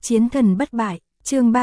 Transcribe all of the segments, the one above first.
Chiến thần bất bại, chương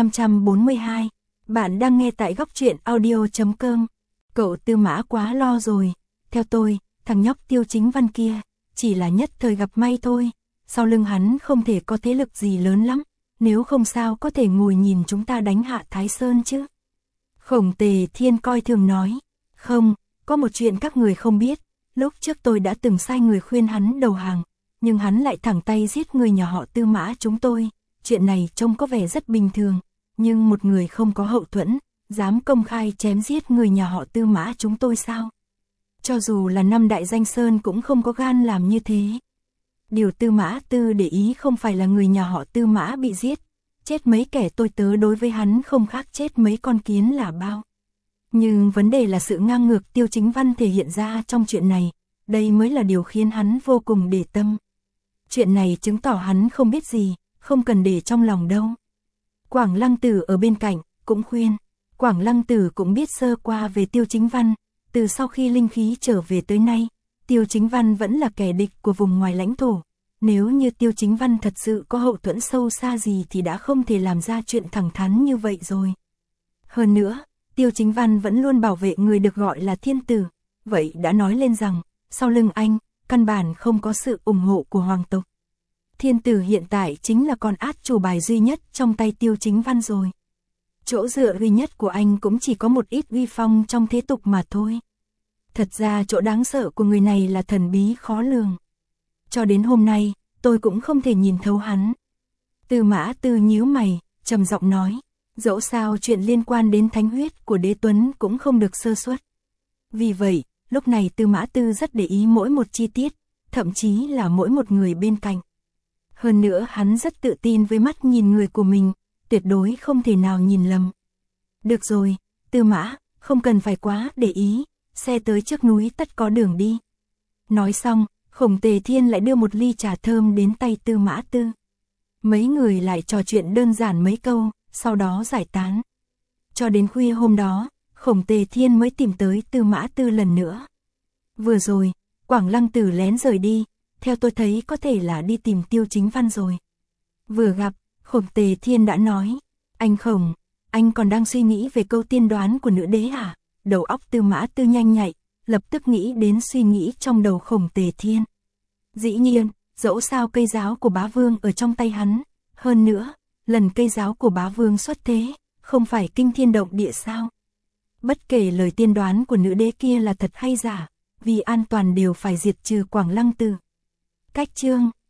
3542. Bạn đang nghe tại góc truyện audio.com. Cậu Tư Mã quá lo rồi. Theo tôi, thằng nhóc Tiêu Chính Văn kia, chỉ là nhất thời gặp may thôi. Sau lưng hắn không thể có thế lực gì lớn lắm. Nếu không sao có thể ngồi nhìn chúng ta đánh hạ Thái Sơn chứ. Khổng Tề Thiên coi thường nói. Không, có một chuyện các người không biết. Lúc trước tôi đã từng sai người khuyên hắn đầu hàng. Nhưng hắn lại thẳng tay giết người nhà họ Tư Mã chúng tôi. Chuyện này trông có vẻ rất bình thường, nhưng một người không có hậu thuẫn, dám công khai chém giết người nhà họ Tư Mã chúng tôi sao? Cho dù là năm đại danh sơn cũng không có gan làm như thế. Điều Tư Mã Tư để ý không phải là người nhà họ Tư Mã bị giết, chết mấy kẻ tôi tớ đối với hắn không khác chết mấy con kiến là bao. Nhưng vấn đề là sự ngang ngược Tiêu Chính Văn thể hiện ra trong chuyện này, đây mới là điều khiến hắn vô cùng để tâm. Chuyện này chứng tỏ hắn không biết gì, không cần để trong lòng đâu. Quảng Lăng Tử ở bên cạnh, cũng khuyên. Quảng Lăng Tử cũng biết sơ qua về Tiêu Chính Văn. Từ sau khi linh khí trở về tới nay, Tiêu Chính Văn vẫn là kẻ địch của vùng ngoài lãnh thổ. Nếu như Tiêu Chính Văn thật sự có hậu thuẫn sâu xa gì thì đã không thể làm ra chuyện thẳng thắn như vậy rồi. Hơn nữa, Tiêu Chính Văn vẫn luôn bảo vệ người được gọi là thiên tử. Vậy đã nói lên rằng, sau lưng anh, căn bản không có sự ủng hộ của hoàng tộc. Thiên tử hiện tại chính là con át chủ bài duy nhất trong tay Tiêu Chính Văn rồi. Chỗ dựa duy nhất của anh cũng chỉ có một ít uy phong trong thế tục mà thôi. Thật ra chỗ đáng sợ của người này là thần bí khó lường. Cho đến hôm nay, tôi cũng không thể nhìn thấu hắn. Tư Mã Tư nhíu mày, trầm giọng nói, dẫu sao chuyện liên quan đến thánh huyết của Đế Tuấn cũng không được sơ suất. Vì vậy, lúc này Tư Mã Tư rất để ý mỗi một chi tiết, thậm chí là mỗi một người bên cạnh. Hơn nữa hắn rất tự tin với mắt nhìn người của mình, tuyệt đối không thể nào nhìn lầm. Được rồi, Tư Mã, không cần phải quá để ý, xe tới trước núi tất có đường đi. Nói xong, Khổng Tề Thiên lại đưa một ly trà thơm đến tay Tư Mã Tư. Mấy người lại trò chuyện đơn giản mấy câu, sau đó giải tán. Cho đến khuya hôm đó, Khổng Tề Thiên mới tìm tới Tư Mã Tư lần nữa. Vừa rồi, Quảng Lăng Tử lén rời đi. Theo tôi thấy có thể là đi tìm Tiêu Chính Văn rồi. Vừa gặp, Khổng Tề Thiên đã nói, anh Khổng, anh còn đang suy nghĩ về câu tiên đoán của nữ đế à? Đầu óc Tư Mã Tư nhanh nhạy, lập tức nghĩ đến suy nghĩ trong đầu Khổng Tề Thiên. Dĩ nhiên, dẫu sao cây giáo của bá vương ở trong tay hắn, hơn nữa, lần cây giáo của bá vương xuất thế, không phải kinh thiên động địa sao? Bất kể lời tiên đoán của nữ đế kia là thật hay giả, vì an toàn đều phải diệt trừ Quảng Lăng Tử. Cách chương